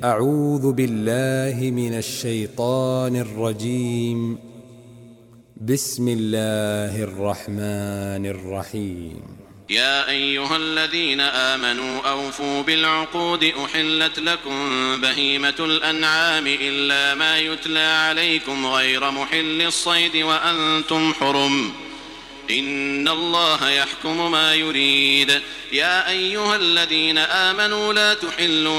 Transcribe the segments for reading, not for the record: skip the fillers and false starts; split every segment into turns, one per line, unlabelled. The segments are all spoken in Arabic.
أعوذ بالله من الشيطان الرجيم. بسم الله الرحمن الرحيم.
يا أيها الذين آمنوا أوفوا بالعقود أحلت لكم بهيمة الأنعام إلا ما يتلى عليكم غير محل الصيد وأنتم حرم إن الله يحكم ما يريد. يا أيها الذين آمنوا لا تحلوا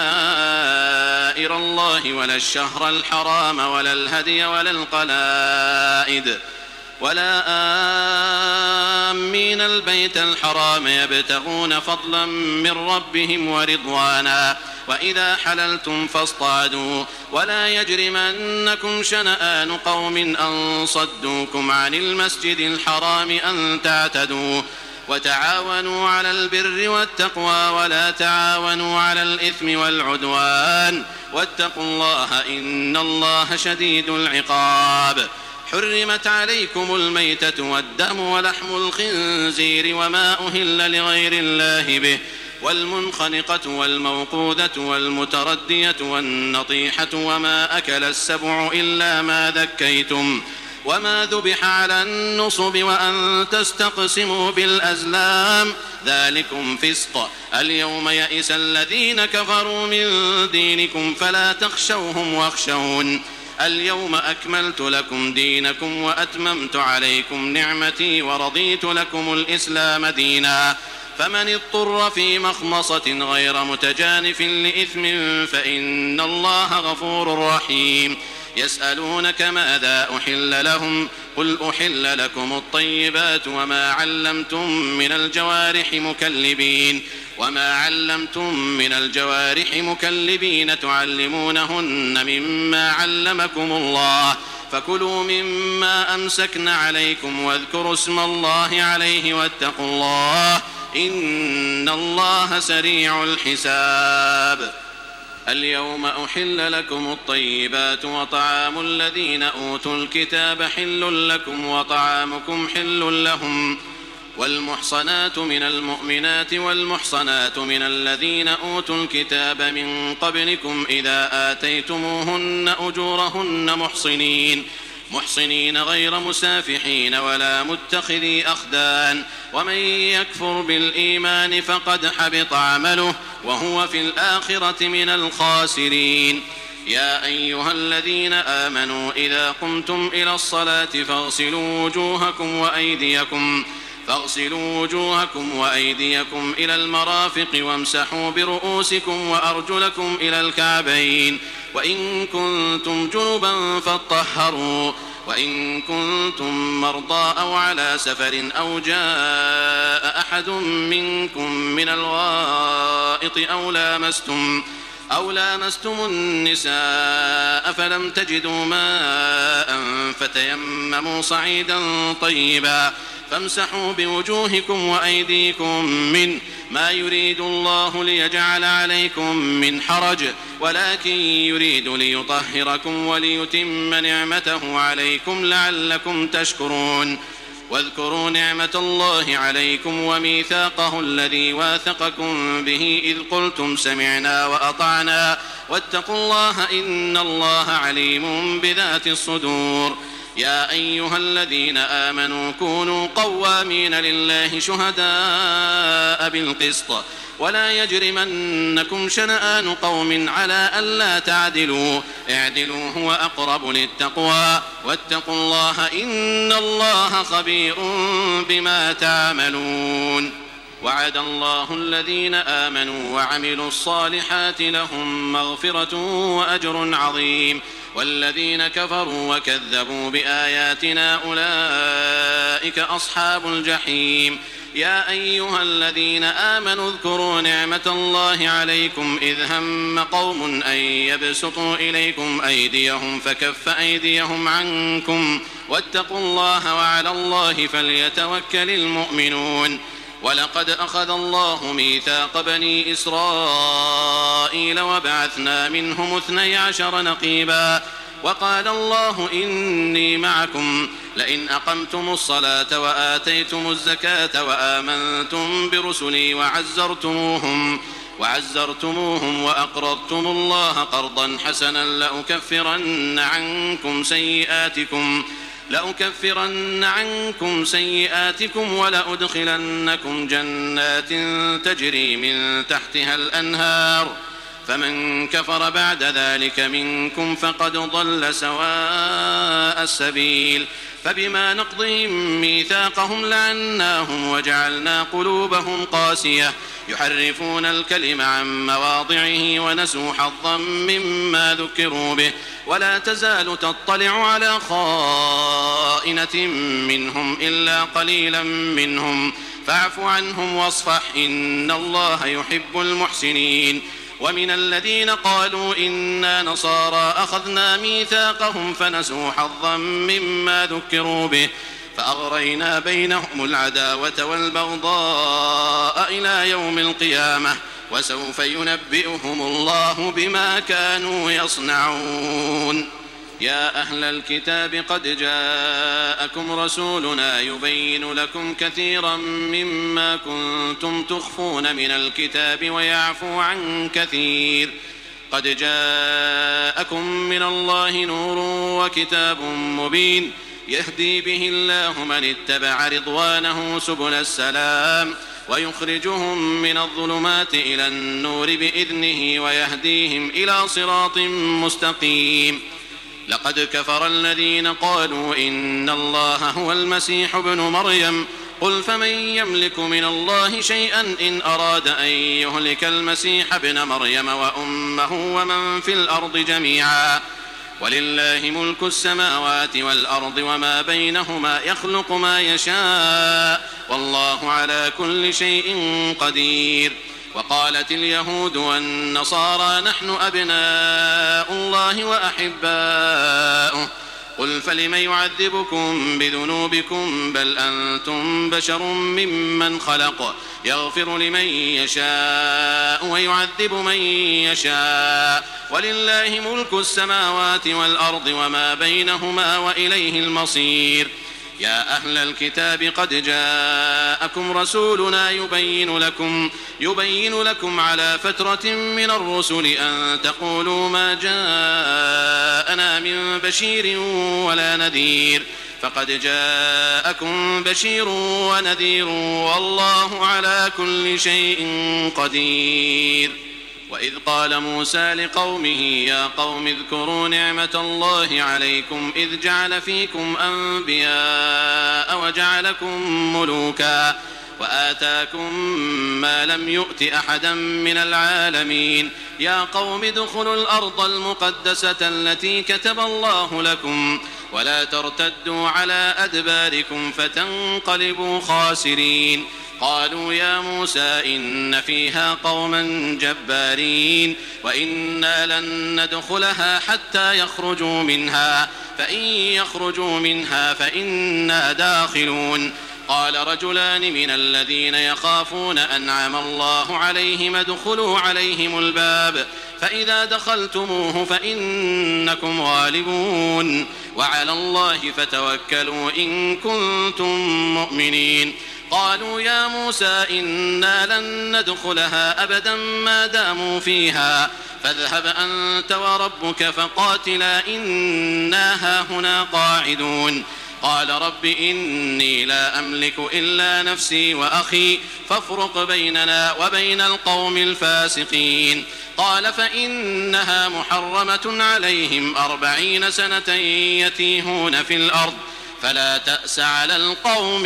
شعائر الله ولا الشهر الحرام ولا الهدي ولا القلائد ولا آمين البيت الحرام يبتغون فضلا من ربهم ورضوانا وإذا حللتم فاصطادوا ولا يجرمنكم شنآن قوم أن صدوكم عن المسجد الحرام أن تعتدوا وتعاونوا على البر والتقوى ولا تعاونوا على الإثم والعدوان واتقوا الله إن الله شديد العقاب. حرمت عليكم الميتة والدم ولحم الخنزير وما أهل لغير الله به والمنخنقة والموقوذة والمتردية والنطيحة وما أكل السبع إلا ما ذكيتم وما ذبح على النصب وأن تستقسموا بالأزلام ذلكم فسق. اليوم يئس الذين كفروا من دينكم فلا تخشوهم واخشون اليوم أكملت لكم دينكم وأتممت عليكم نعمتي ورضيت لكم الإسلام دينا. فمن اضطر في مخمصة غير متجانف لإثم فإن الله غفور رحيم. يسألونك ماذا أحل لهم قل أحل لكم الطيبات وما علمتم من الجوارح مكلبين تعلمونهن مما علمكم الله فكلوا مما أمسكن عليكم واذكروا اسم الله عليه واتقوا الله إن الله سريع الحساب. اليوم أحل لكم الطيبات وطعام الذين أوتوا الكتاب حل لكم وطعامكم حل لهم والمحصنات من المؤمنات والمحصنات من الذين أوتوا الكتاب من قبلكم إذا آتيتموهن أجورهن محصنين غير مسافحين ولا متخذي أخدان ومن يكفر بالإيمان فقد حبط عمله وهو في الآخرة من الخاسرين. يا أيها الذين آمنوا إذا قمتم إلى الصلاة فاغسلوا وجوهكم وأيديكم إلى المرافق وامسحوا برؤوسكم وأرجلكم إلى الكعبين وإن كنتم جنبا فاطهروا وإن كنتم مرضى أو على سفر أو جاء أحد منكم من الغائط أو لامستم النساء فلم تجدوا ماء فتيمموا صعيدا طيبا فامسحوا بوجوهكم وأيديكم منه ما يريد الله ليجعل عليكم من حرج ولكن يريد ليطهركم وليتم نعمته عليكم لعلكم تشكرون. واذكروا نعمة الله عليكم وميثاقه الذي واثقكم به إذ قلتم سمعنا وأطعنا واتقوا الله إن الله عليم بذات الصدور. يا أيها الذين آمنوا كونوا قوامين لله شهداء بالقسط ولا يجرمنكم شنآن قوم على ألا تعدلوا اعدلوا هو أقرب للتقوى واتقوا الله إن الله خبير بما تعملون. وعد الله الذين آمنوا وعملوا الصالحات لهم مغفرة وأجر عظيم والذين كفروا وكذبوا بآياتنا أولئك أصحاب الجحيم. يا أيها الذين آمنوا اذكروا نعمة الله عليكم إذ هم قوم أن يبسطوا إليكم أيديهم فكف أيديهم عنكم واتقوا الله وعلى الله فليتوكل المؤمنون. ولقد أخذ الله ميثاق بني إسرائيل وبعثنا منهم 12 نقيبا وقال الله إني معكم لئن أقمتم الصلاة وآتيتم الزكاة وآمنتم برسلي وعزرتموهم وأقرضتم الله قرضا حسنا لأكفرن عنكم سيئاتكم ولأدخلنكم جنات تجري من تحتها الأنهار فمن كفر بعد ذلك منكم فقد ضل سواء السبيل فبما نقضهم ميثاقهم لعناهم وجعلنا قلوبهم قاسية يحرفون الكلم عن مواضعه ونسوا حظا مما ذكروا به ولا تزال تطلع على خائنة منهم إلا قليلا منهم فاعف عنهم واصفح إن الله يحب المحسنين ومن الذين قالوا إنا نصارى أخذنا ميثاقهم فنسوا حظا مما ذكروا به فأغرينا بينهم العداوة والبغضاء إلى يوم القيامة وسوف ينبئهم الله بما كانوا يصنعون يا أهل الكتاب قد جاءكم رسولنا يبين لكم كثيرا مما كنتم تخفون من الكتاب ويعفو عن كثير قد جاءكم من الله نور وكتاب مبين يهدي به الله من اتبع رضوانه سبل السلام ويخرجهم من الظلمات إلى النور بإذنه ويهديهم إلى صراط مستقيم لقد كفر الذين قالوا إن الله هو المسيح ابن مريم قل فمن يملك من الله شيئا إن أراد أن يهلك المسيح ابن مريم وأمه ومن في الأرض جميعا ولله ملك السماوات والأرض وما بينهما يخلق ما يشاء والله على كل شيء قدير وقالت اليهود والنصارى نحن أبناء الله وأحباؤه قل فلم يعذبكم بذنوبكم بل أنتم بشر ممن خلق يغفر لمن يشاء ويعذب من يشاء ولله ملك السماوات والأرض وما بينهما وإليه المصير يا أهل الكتاب قد جاءكم رسولنا يبين لكم على فترة من الرسل أن تقولوا ما جاءنا من بشير ولا نذير فقد جاءكم بشير ونذير والله على كل شيء قدير وإذ قال موسى لقومه يا قوم اذكروا نعمة الله عليكم إذ جعل فيكم أنبياء وجعلكم ملوكا وآتاكم ما لم يؤت أحدا من العالمين يا قوم ادخلوا الأرض المقدسة التي كتب الله لكم ولا ترتدوا على أدباركم فتنقلبوا خاسرين قالوا يا موسى إن فيها قوما جبارين وإنا لن ندخلها حتى يخرجوا منها فإن يخرجوا منها فإنا داخلون قال رجلان من الذين يخافون أنعم الله عليهم ادخلوا عليهم الباب فإذا دخلتموه فإنكم غالبون وعلى الله فتوكلوا إن كنتم مؤمنين قالوا يا موسى إنا لن ندخلها أبدا ما داموا فيها فاذهب أنت وربك فقاتلا إنا هاهنا قاعدون قال رب إني لا أملك إلا نفسي وأخي فافرق بيننا وبين القوم الفاسقين قال فإنها محرمة عليهم 40 سنة يتيهون في الأرض فلا تأس على القوم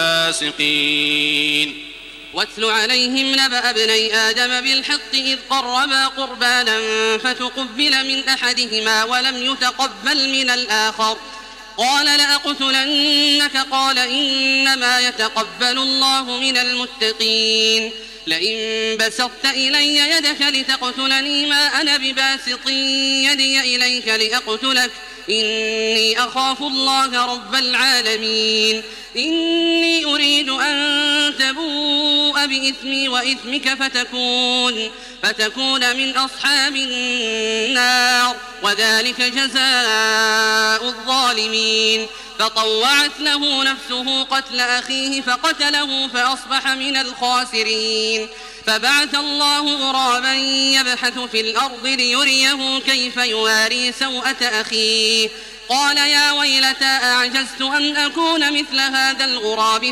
الفاسقين
واتل عليهم نبأ ابني آدم بالحق إذ قربا قربانا فتقبل من أحدهما ولم يتقبل من الآخر قال لأقتلنك قال إنما يتقبل الله من المتقين لئن بسطت إلي يدك لتقتلني ما أنا بباسط يدي إليك لأقتلك إني أخاف الله رب العالمين إني أريد أن تبوء بإثمي وإثمك فتكون من أصحاب النار وذلك جزاء الظالمين. فطوعت له نفسه قتل أخيه فقتله فأصبح من الخاسرين. فبعث الله غرابا يبحث في الأرض ليريه كيف يواري سوءة أخيه. قال يا ويلتى أعجزت أن أكون مثل هذا الغراب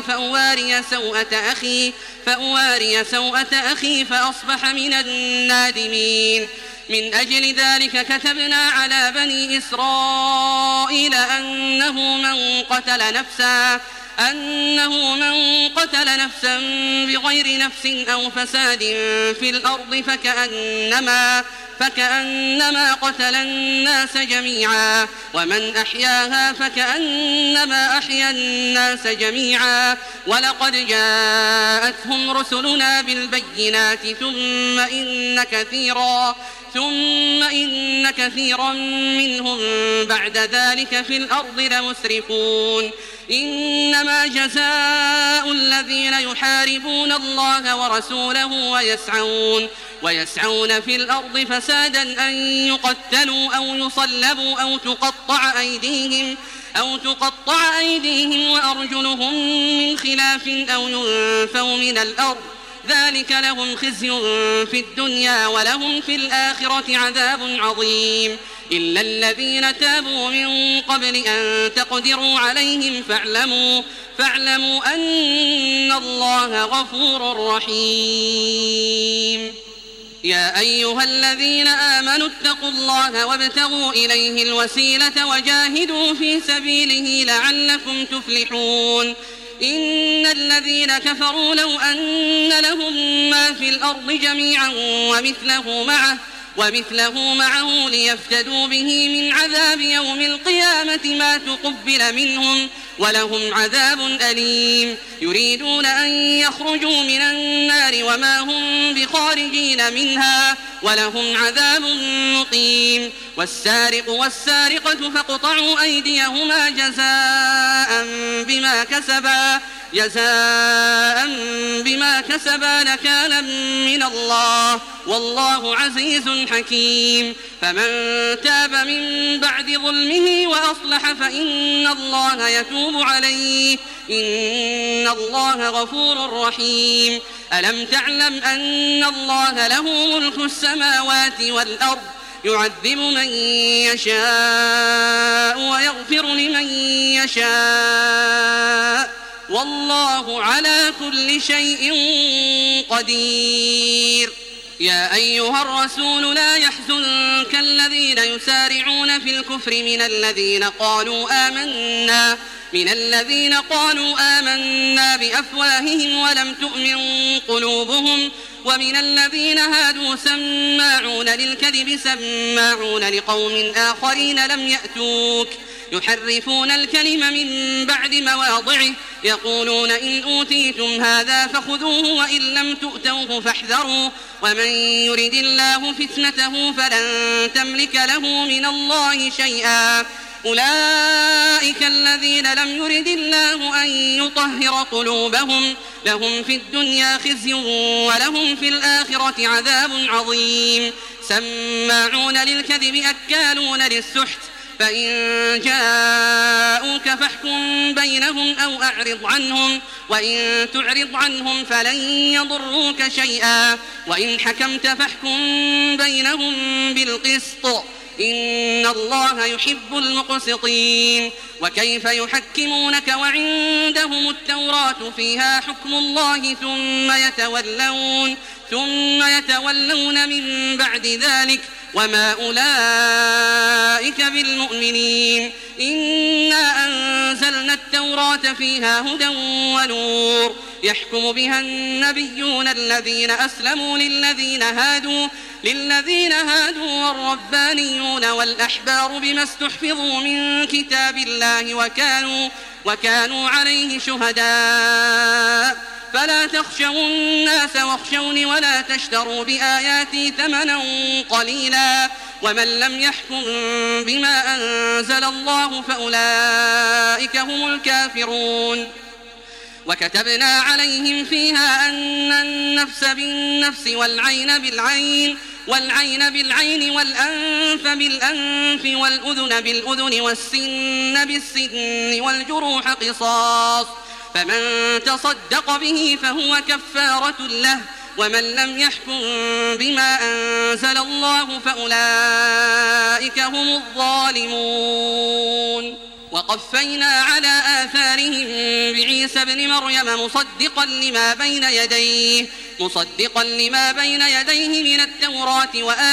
فأواري سوءة أخي فأصبح من النادمين. من أجل ذلك كتبنا على بني إسرائيل أنه من قتل نفسا بغير نفس أو فساد في الأرض فكأنما قتل الناس جميعا، ومن أحياها فكأنما أحيا الناس جميعا. ولقد جاءتهم رسلنا بالبينات ثم إن كثيرا منهم بعد ذلك في الأرض لمسرفون. إنما جزاء الذين يحاربون الله ورسوله ويسعون في الأرض فسادا أن يقتلوا أو يصلبوا أو تقطع أيديهم وأرجلهم من خلاف أو ينفوا من الأرض. ذلك لهم خزي في الدنيا ولهم في الآخرة عذاب عظيم. إلا الذين تابوا من قبل أن تقدروا عليهم فاعلموا أن الله غفور رحيم. يا أيها الذين آمنوا اتقوا الله وابتغوا إليه الوسيلة وجاهدوا في سبيله لعلكم تفلحون. إن الذين كفروا لو أن لهم ما في الأرض جميعا ومثله معه ليفتدوا به من عذاب يوم القيامة ما تقبل منهم ولهم عذاب أليم. يريدون أن يخرجوا من النار وما هم بخارجين منها ولهم عذاب مقيم. والسارق والسارقة فاقطعوا أيديهما جزاء بما كسبا نكالا من الله والله عزيز حكيم. فمن تاب من بعد ظلمه وأصلح فإن الله يتوب عليه إن الله غفور رحيم. ألم تعلم أن الله له ملك السماوات والأرض يعذب من يشاء ويغفر لمن يشاء والله على كل شيء قدير. يا أيها الرسول لا يحزنك الذين يسارعون في الكفر من الذين قالوا آمنا بأفواههم ولم تؤمن قلوبهم ومن الذين هادوا سماعون للكذب سماعون لقوم آخرين لم يأتوك يحرفون الكلم من بعد مواضعه يقولون إن أوتيتم هذا فخذوه وإن لم تؤتوه فاحذروا ومن يرد الله فتنته فلن تملك له من الله شيئا. أولئك الذين لم يرد الله أن يطهر قلوبهم لهم في الدنيا خزي ولهم في الآخرة عذاب عظيم. سماعون للكذب أكالون للسحت فإن جاءوك فاحكم بينهم أو أعرض عنهم وإن تعرض عنهم فلن يضروك شيئا وإن حكمت فاحكم بينهم بالقسط إن الله يحب المقسطين. وكيف يحكمونك وعندهم التوراة فيها حكم الله ثم يتولون من بعد ذلك وما أولئك بالمؤمنين. إنا أنزلنا التوراة فيها هدى ونور يحكم بها النبيون الذين أسلموا للذين هادوا والربانيون والأحبار بما استحفظوا من كتاب الله وكانوا عليه شهداء. فلا تخشوا الناس واخشوني ولا تشتروا بآياتي ثمنا قليلا ومن لم يحكم بما أنزل الله فأولئك هم الكافرون. وكتبنا عليهم فيها أن النفس بالنفس والعين بالعين والعين بالعين والأنف بالأنف والأذن بالأذن والسن بالسن والجروح قصاص، فمن تصدق به فهو كفارة له، ومن لم يحكم بما أنزل الله فأولئك هم الظالمون. وقفينا على آثارهم بعيسى ابن مريم مصدقا لما بين يديه من التوراة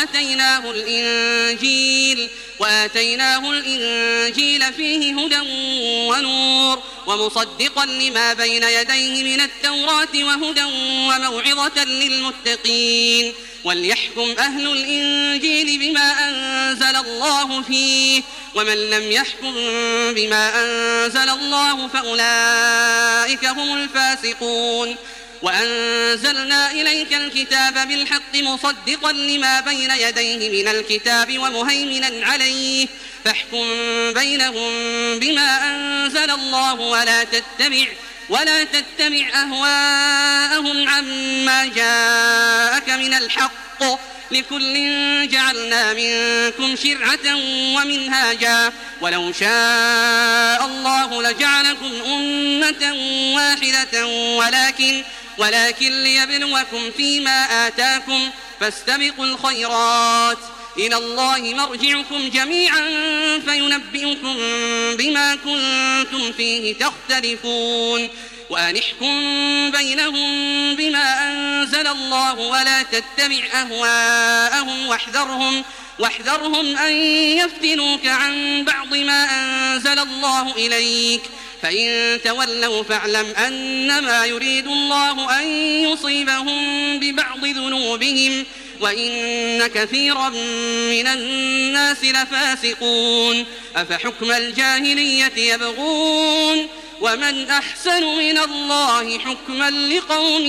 وآتيناه الإنجيل فيه هدى ونور، ومصدقا لما بين يديه من التوراة وهدى وموعظة للمتقين. وليحكم أهل الإنجيل بما أنزل الله فيه، ومن لم يحكم بما أنزل الله فأولئك هم الفاسقون. وأنزلنا إليك الكتاب بالحق مصدقا لما بين يديه من الكتاب ومهيمنا عليه، فاحكم بينهم بما أنزل الله ولا تتبع أهواءهم عما جاءك من الحق، لكل جعلنا منكم شرعة ومنهاجا، ولو شاء الله لجعلكم أمة واحدة ولكن ليبلوكم فيما آتاكم، فاستبقوا الخيرات، إلى الله مرجعكم جميعا فينبئكم بما كنتم فيه تختلفون. وأن احكم بينهم بما أنزل الله ولا تتبع أهواءهم واحذرهم أن يفتنوك عن بعض ما أنزل الله إليك، فإن تولوا فاعلم أنما يريد الله أن يصيبهم ببعض ذنوبهم، وإن كثيرا من الناس لفاسقون. أفحكم الجاهلية يبغون، ومن أحسن من الله حكما لقوم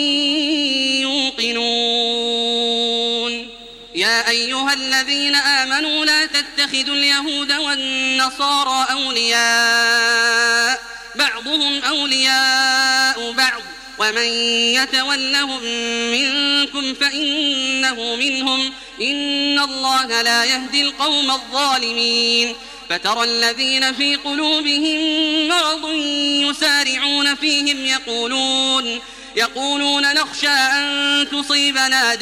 يوقنون. يا أيها الذين آمنوا لا تتخذوا اليهود والنصارى أولياء، بعضهم أولياء بعض، ومن يتولهم منكم فإنه منهم، إن الله لا يهدي القوم الظالمين. فترى الذين في قلوبهم مرض يسارعون فيهم يقولون نخشى أن تصيبنا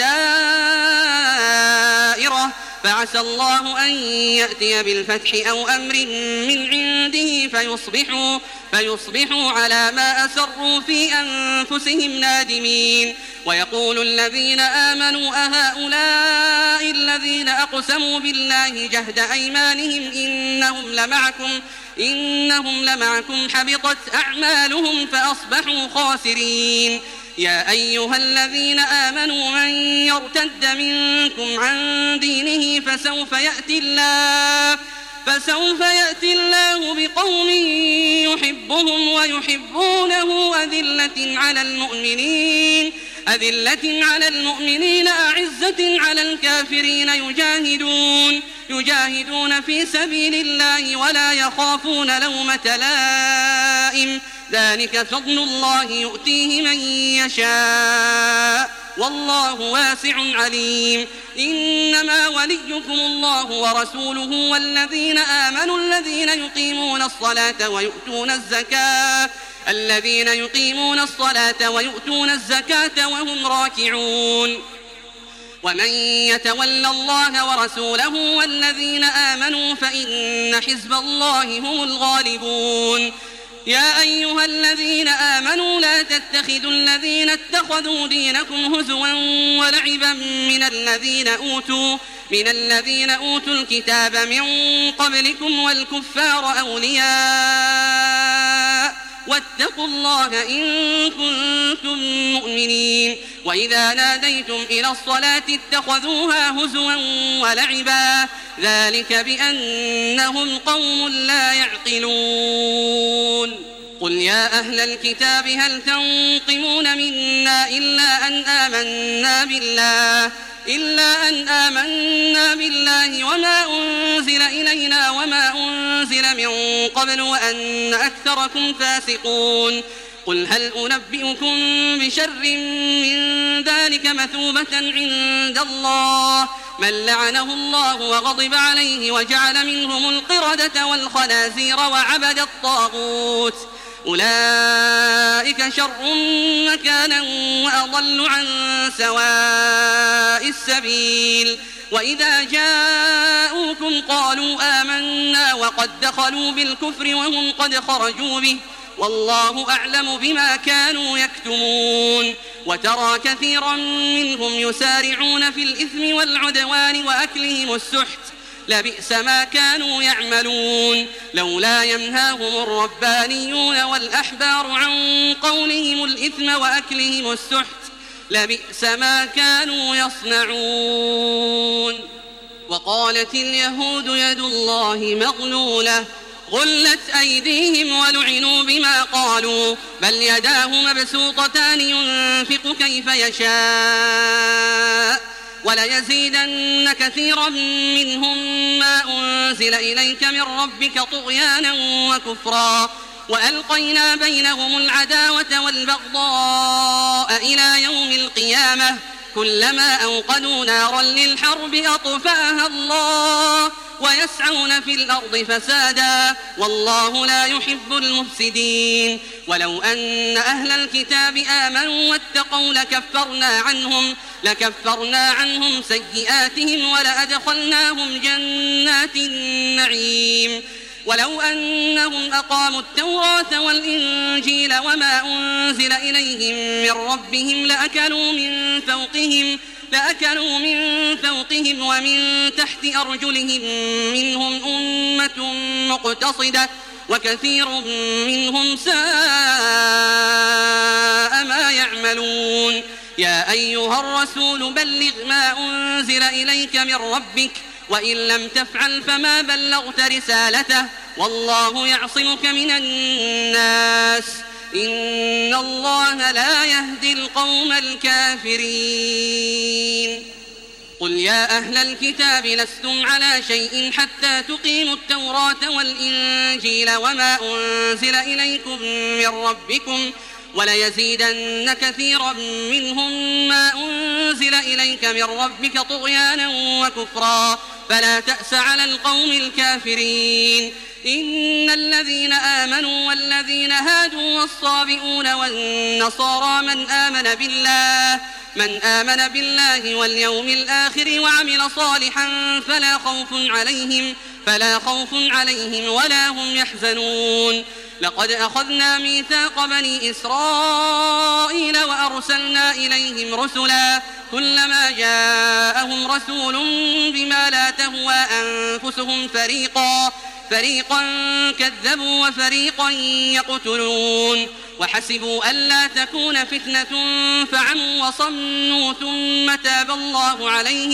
دائرة، فعسى الله أن يأتي بالفتح أو أمر من عنده فيصبحوا على ما أسروا في أنفسهم نادمين. ويقول الذين آمنوا أهؤلاء الذين أقسموا بالله جهد أيمانهم إنهم لمعكم حبطت أعمالهم فأصبحوا خاسرين. يا أيها الذين آمنوا من يرتد منكم عن دينه فسوف يأتي الله بقوم يحبهم ويحبونه أذلة على المؤمنين أعزة على الكافرين يجاهدون في سبيل الله ولا يخافون لومة لائم، ذلك فضل الله يؤتيه من يشاء والله واسع عليم. إنما وليكم الله ورسوله والذين آمنوا الذين يقيمون الصلاة ويؤتون الزكاة وهم راكعون. ومن يتول الله ورسوله والذين آمنوا فإن حزب الله هم الغالبون. يا أيها الذين آمنوا لا تتخذوا الذين اتخذوا دينكم هزوا ولعبا من الذين أوتوا الكتاب من قبلكم والكفار أولياء، واتقوا الله إن كنتم مؤمنين. وإذا ناديتم إلى الصلاة اتخذوها هزوا ولعبا، ذلك بأنهم قوم لا يعقلون. قل يا أهل الكتاب هل تنقمون منا إلا أن آمنا بالله وما أنزل إلينا وما أنزل من قبل وأن أكثركم فاسقون. قل هل أنبئكم بشر من ذلك مثوبة عند الله من لعنه الله وغضب عليه وجعل منهم القردة والخنازير وعبد الطاغوت أولئك شر مكانا وأضل عن سواء السبيل وإذا جاءوكم قالوا آمنا وقد دخلوا بالكفر وهم قد خرجوا به والله أعلم بما كانوا يكتمون وترى كثيرا منهم يسارعون في الإثم والعدوان وأكلهم السحت لبئس ما كانوا يعملون لولا ينهاهم الربانيون والأحبار عن قولهم الإثم وأكلهم السحت لبئس ما كانوا يصنعون. وقالت اليهود يد الله مغلولة غلت أيديهم ولعنوا بما قالوا بل يداه مبسوطتان ينفق كيف يشاء وليزيدن كثيرا منهم ما أنزل إليك من ربك طغيانا وكفرا وألقينا بينهم العداوة والبغضاء إلى يوم القيامة كلما أوقدوا نارا للحرب أطفأها الله ويسعون في الأرض فسادا والله لا يحب المفسدين. ولو أن أهل الكتاب آمنوا واتقوا لكفرنا عنهم سيئاتهم ولأدخلناهم جنات النعيم ولو أنهم أقاموا التوراة والإنجيل وما أنزل إليهم من ربهم لأكلوا من فوقهم ومن تحت أرجلهم منهم أمة مقتصدة وكثير منهم ساء ما يعملون. يا أيها الرسول بلغ ما أنزل إليك من ربك وإن لم تفعل فما بلغت رسالته والله يعصمك من الناس إن الله لا يهدي القوم الكافرين. قل يا أهل الكتاب لستم على شيء حتى تقيموا التوراة والإنجيل وما أنزل إليكم من ربكم وليزيدن كثيرا منهم ما أنزل إليك من ربك طغيانا وكفرا فلا تأس على القوم الكافرين. إن الذين آمنوا والذين هادوا والصابئون والنصارى من آمن بالله واليوم الآخر وعمل صالحا فلا خوف عليهم ولا هم يحزنون. لقد أخذنا ميثاق بني إسرائيل وأرسلنا إليهم رسلا كلما جاءهم رسول بما لا تهوى أنفسهم فريقا كذبوا وفريقا يقتلون وحسبوا ألا تكون فتنة فعموا وصموا ثم تاب الله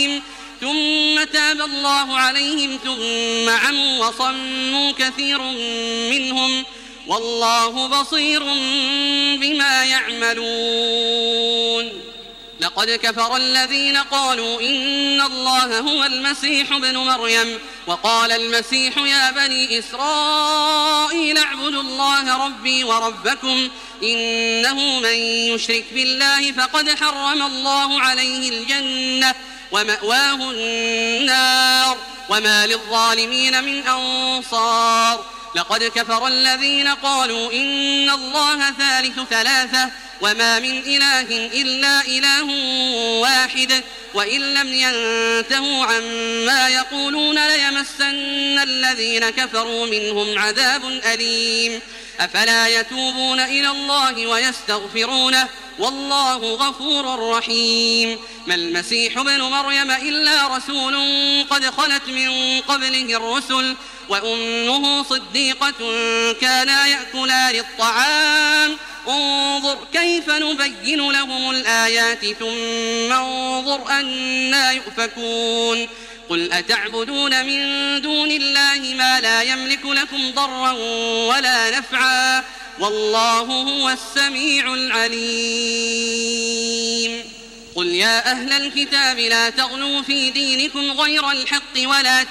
عليهم ثم عموا وصموا كثير منهم والله بصير بما يعملون. لقد كفر الذين قالوا إن الله هو المسيح ابن مريم وقال المسيح يا بني إسرائيل اعبدوا الله ربي وربكم إنه من يشرك بالله فقد حرم الله عليه الجنة ومأواه النار وما للظالمين من أنصار. لقد كفر الذين قالوا إن الله ثالث ثلاثة وما من إله إلا إله واحد وإن لم ينتهوا عما يقولون ليمسن الذين كفروا منهم عذاب أليم. أفلا يتوبون إلى الله ويستغفرونه والله غفور رحيم. ما المسيح ابن مريم إلا رسول قد خلت من قبله الرسل وأمه صديقة كانا يأكلان الطعام انظر كيف نبين لهم الآيات ثم انظر أنى يؤفكون. قل أتعبدون من دون الله ما لا يملك لكم ضرا ولا نفعا والله هو السميع العليم. قل يا أهل الكتاب لا تغلوا في دينكم غير الحق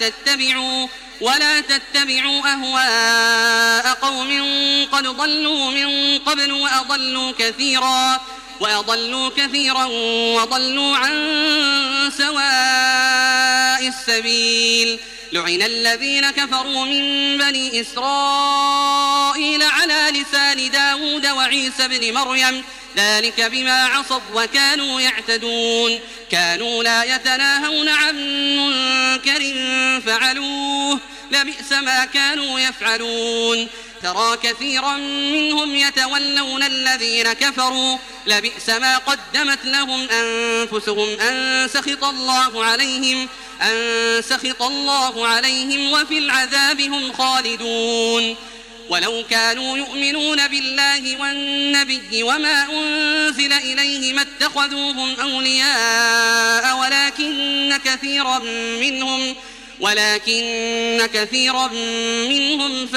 ولا تتبعوا أهواء قوم قد ضلوا من قبل وأضلوا كثيرا وضلوا عن سواء السبيل. لعن الذين كفروا من بني إسرائيل على لسان داود وعيسى بن مريم ذلك بما عصوا وكانوا يعتدون. كانوا لا يتناهون عن منكر فعلوه لبئس ما كانوا يفعلون. ترى كثيرا منهم يتولون الذين كفروا لبئس ما قدمت لهم أنفسهم أن سخط الله عليهم وفي العذاب هم خالدون. ولو كانوا يؤمنون بالله والنبي وما أنزل إليه ما اتخذوهم أولياء ولكن كثيرا منهم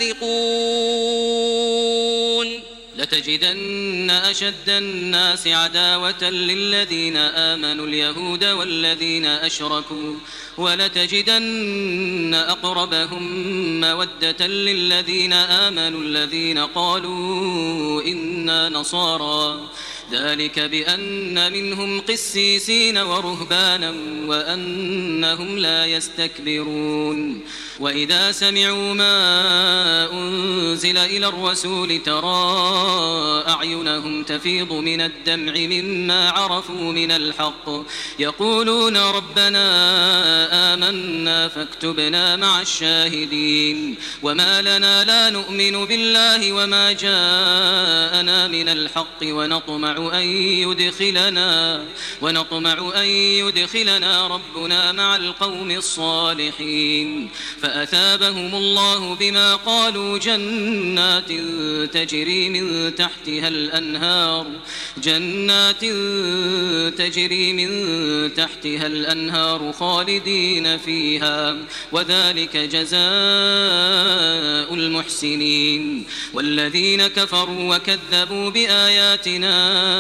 فاسقون.
لتجدن أشد الناس عداوة للذين آمنوا اليهود والذين أشركوا ولتجدن أقربهم مودة للذين آمنوا الذين قالوا إنا نصارى ذلك بأن منهم قسيسين ورهبانا وأنهم لا يستكبرون. وإذا سمعوا ما أنزل إلى الرسول ترى أعينهم تفيض من الدمع مما عرفوا من الحق يقولون ربنا آمنا فاكتبنا مع الشاهدين. وما لنا لا نؤمن بالله وما جاءنا من الحق ونطمع أن يدخلنا ربنا مع القوم الصالحين. فأثابهم الله بما قالوا جنات تجري من تحتها الأنهار خالدين فيها وذلك جزاء المحسنين. والذين كفروا وكذبوا بآياتنا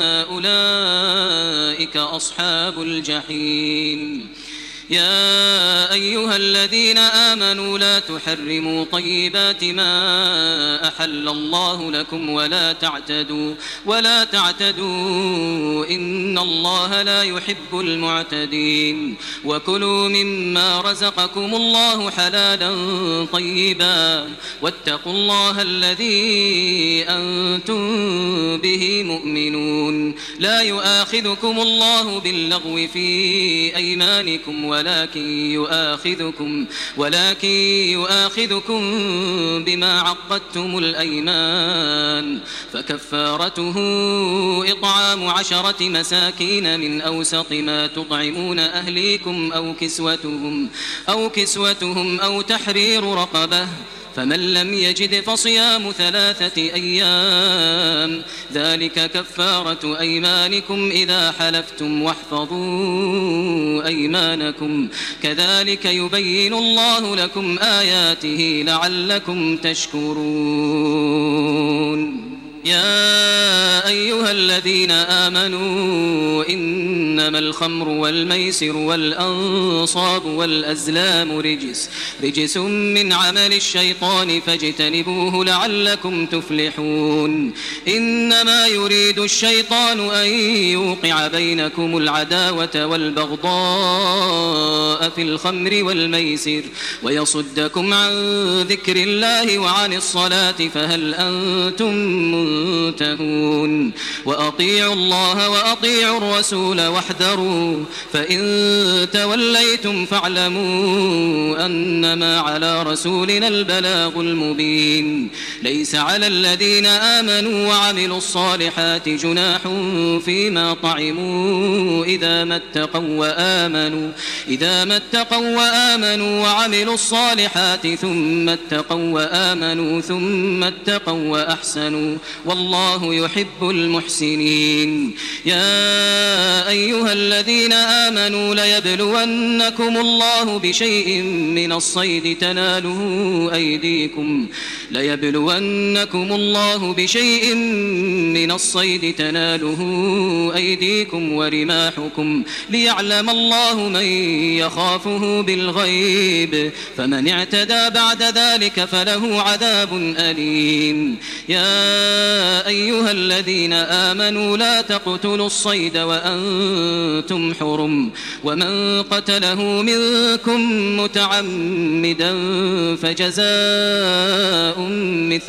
أولئك أصحاب الجحيم. يا أيها الذين آمنوا لا تحرموا طيبات ما أحل الله لكم ولا تعتدوا إن الله لا يحب المعتدين. وكلوا مما رزقكم الله حلالا طيبا واتقوا الله الذي أنتم به مؤمنون. لا يؤاخذكم الله باللغو في أيمانكم ولكن يؤاخذكم بما عقدتم الأيمان. فكفارته إطعام 10 مساكين من أوسط ما تطعمون أهليكم أو كسوتهم أو تحرير رقبة فمن لم يجد فصيام 3 أيام ذلك كفارة أيمانكم إذا حلفتم واحفظوا أيمانكم كذلك يبين الله لكم آياته لعلكم تشكرون. يا أيها الذين آمنوا إنما الخمر والميسر والأنصاب والأزلام رجس من عمل الشيطان فاجتنبوه لعلكم تفلحون. إنما يريد الشيطان أن يوقع بينكم العداوة والبغضاء في الخمر والميسر ويصدكم عن ذكر الله وعن الصلاة فهل أنتم منتهون. وأطيعوا الله وأطيعوا الرسول واحذروا فإن توليتم فاعلموا أنما على رسولنا البلاغ المبين. ليس على الذين آمنوا وعملوا الصالحات جناح فيما طعموا إذا ما اتقوا وآمنوا وعملوا الصالحات ثم اتقوا وآمنوا ثم اتقوا وأحسنوا والله يحب المحسنين. يا أيها الذين آمنوا ليبلونكم الله بشيء من الصيد تناله أيديكم ورماحكم ليعلم الله من يخافه بالغيب، فمن اعتدى بعد ذلك فله عذاب أليم. يا أيها الذين آمنوا لا تقتلوا الصيد وأنتم حرم، ومن قتله منكم متعمدا فجزاء مثل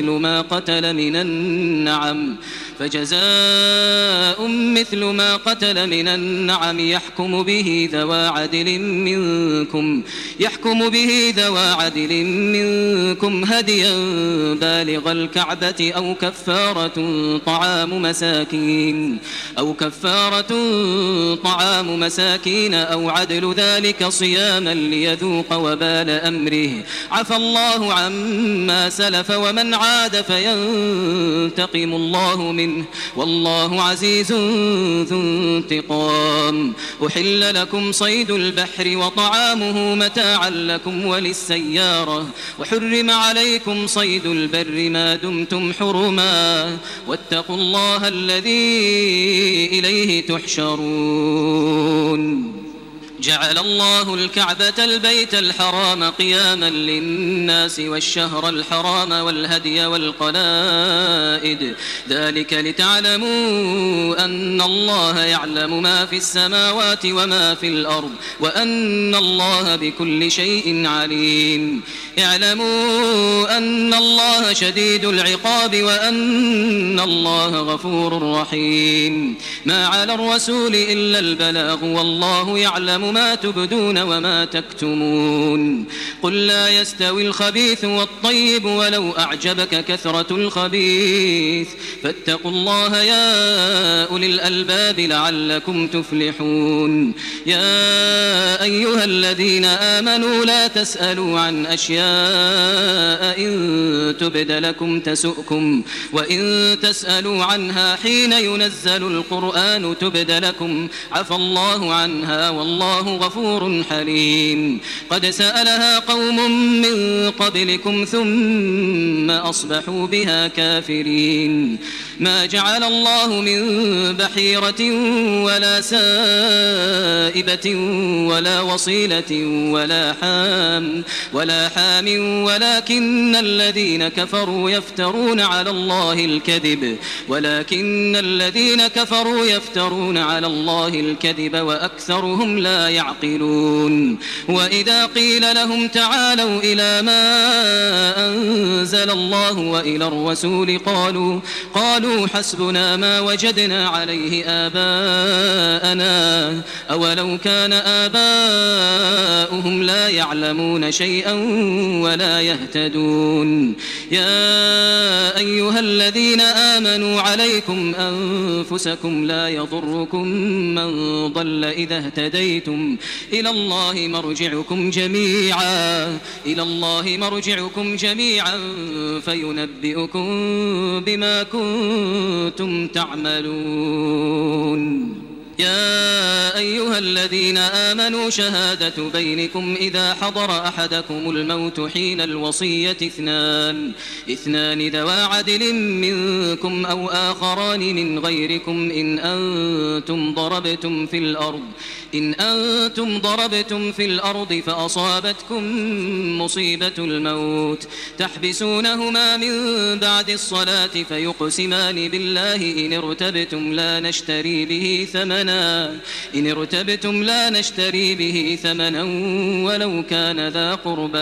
ما قتل من النعم يحكم به ذوى عدل منكم هديا بالغ الكعبة أو كفارة طعام مساكين أو عدل ذلك صياما ليذوق وبال أمره. عفى الله عما سلف ومن عاد فينتقم الله منه، والله عزيز ذو انتقام. أحل لكم صيد البحر وطعامه متاعا لكم وللسيارة، وحرم عليكم صيد البر ما دمتم حرما، واتقوا الله الذي إليه تحشرون. جعل الله الكعبة البيت الحرام قياما للناس والشهر الحرام والهدي والقلائد، ذلك لتعلموا أن الله يعلم ما في السماوات وما في الأرض وأن الله بكل شيء عليم. اعلموا أن الله شديد العقاب وأن الله غفور رحيم. ما على الرسول إلا البلاغ، والله يعلم ما تبدون وما تكتمون. قل لا يستوي الخبيث والطيب ولو أعجبك كثرة الخبيث، فاتقوا الله يا أولي الألباب لعلكم تفلحون. يا أيها الذين آمنوا لا تسألوا عن أشياء إن تبد لكم تسؤكم، وإن تسألوا عنها حين ينزل القرآن تبد لكم عفى الله عنها والله غفور حليم. قد سألها قوم من قبلكم ثم أصبحوا بها كافرين. ما جعل الله من بحيرة ولا سائبة ولا وصيلة ولا حام ولكن الذين كفروا يفترون على الله الكذب وأكثرهم لا يعقلون. وإذا قيل لهم تعالوا إلى ما أنزل الله وإلى الرسول قالوا حسبنا ما وجدنا عليه آباءنا أولو كان آباؤهم لا يعلمون شيئا ولا يهتدون. يا أيها الذين آمنوا عليكم أنفسكم لا يضركم من ضل إذا اهتديتم إلى الله مرجعكم جميعا فينبئكم بما كنتم تعملون. يا أيها الذين آمنوا شهادة بينكم إذا حضر أحدكم الموت حين الوصية اثنان ذوى عدل منكم أو آخران من غيركم إن أنتم ضربتم في الأرض فأصابتكم مصيبة الموت تحبسونهما من بعد الصلاة فيقسمان بالله إن ارتبتم لا نشتري به ثمنا ولو كان ذا قربى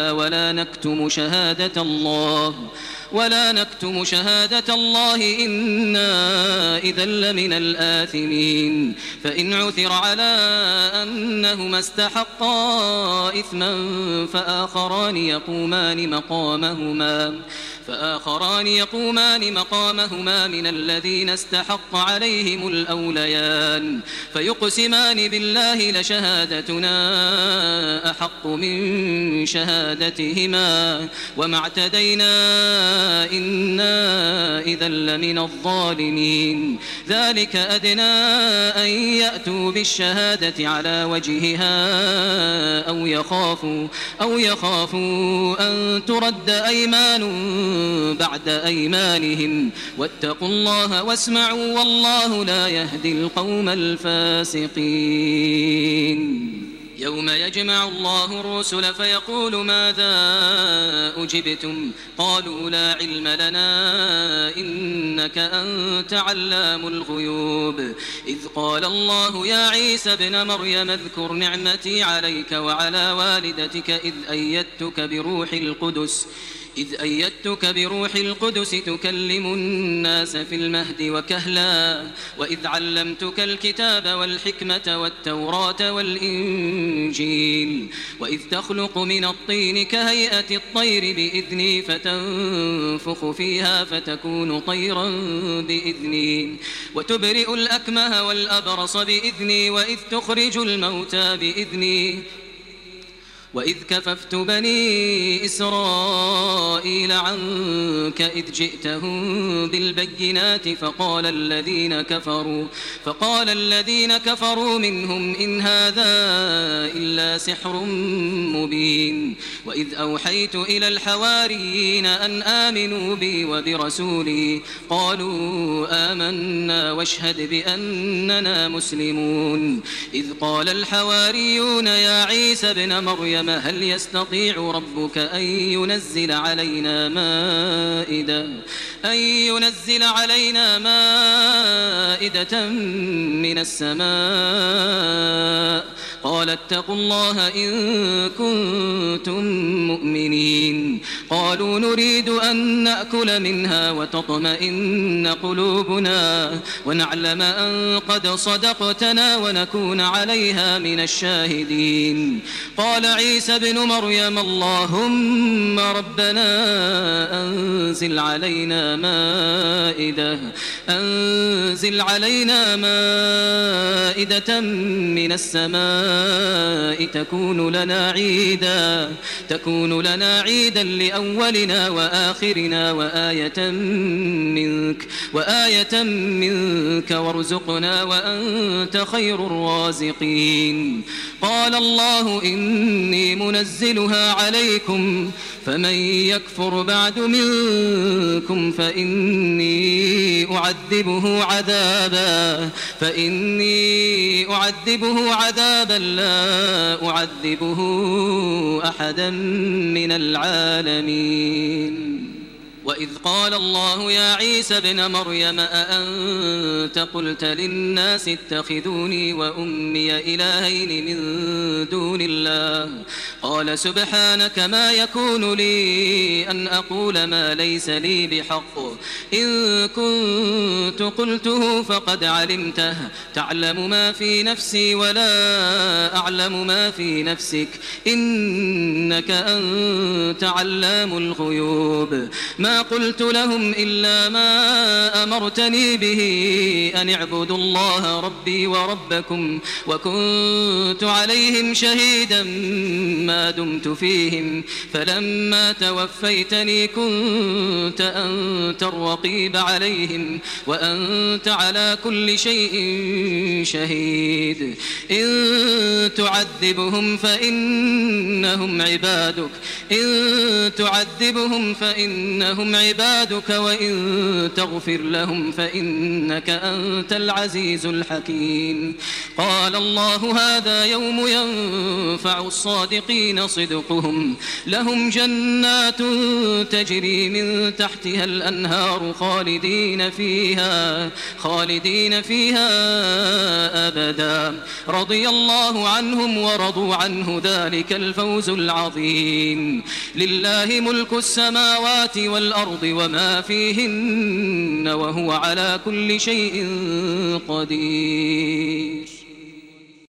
ولا نكتم شهادة الله إنا إذا لمن الآثمين. فإن عثر على أنهما استحقا إثما فآخران فآخران يقومان مقامهما من الذين استحق عليهم الأوليان فيقسمان بالله لشهادتنا أحق من شهادتهما وما اعتدينا إنا إذا لمن الظالمين ذلك أدنى أن يأتوا بالشهادة على وجهها أو يخافوا أن ترد أيمان بعد أيمانهم واتقوا الله واسمعوا والله لا يهدي القوم الفاسقين يوم يجمع الله الرسل فيقول ماذا أجبتم قالوا لا علم لنا إنك أنت علام الغيوب إذ قال الله يا عيسى ابن مريم اذكر نعمتي عليك وعلى والدتك إذ أيدتك بروح القدس تكلم الناس في المهد وكهلا وإذ علمتك الكتاب والحكمة والتوراة والإنجيل وإذ تخلق من الطين كهيئة الطير بإذني فتنفخ فيها فتكون طيرا بإذني وتبرئ الأكمه والأبرص بإذني وإذ تخرج الموتى بإذني وإذ كففت بني إسرائيل عنك إذ جئتهم بالبينات فقال الذين كفروا منهم إن هذا إلا سحر مبين وإذ أوحيت إلى الحواريين أن آمنوا بي وبرسولي قالوا آمنا واشهد بأننا مسلمون إذ قال الحواريون يا عيسى ابن مريم هل يستطيع ربك أن ينزل علينا مائدة من السماء قال اتقوا الله إن كنتم مؤمنين قالوا نريد أن نأكل منها وتطمئن قلوبنا ونعلم أن قد صدقتنا ونكون عليها من الشاهدين قال عيسى ابن مريم اللهم ربنا أنزل علينا مائدة من السماء تكون لنا عيدا لأولنا وآخرنا وآية منك وارزقنا وأنت خير الرازقين قال الله إني منزلها عليكم فمن يكفر بعد منكم فإني أعذبه عذابا لا أعذبه أحدا من العالمين وإذ قال الله يا عيسى ابن مريم أأنت قلت للناس اتخذوني وأمي إلهين من دون الله قال سبحانك ما يكون لي أن أقول ما ليس لي بحق إن كنت قلته فقد علمته تعلم ما في نفسي ولا أعلم ما في نفسك إنك أنت علام الغيوب ما قلت لهم إلا ما أمرتني به أن اعبدوا الله ربي وربكم وكنت عليهم شهيدا ما دمت فيهم فلما توفيتني كنت أنت الرقيب عليهم وأنت على كل شيء شهيد إن تعذبهم فإنهم عبادك وإن تغفر لهم فإنك أنت العزيز الحكيم قال الله هذا يوم ينفع الصادقين صدقهم لهم جنات تجري من تحتها الأنهار خالدين فيها أبدا رضي الله عنهم ورضوا عنه ذلك الفوز العظيم لله ملك السماوات والأرض وما فيهن وهو على كل شيء قدير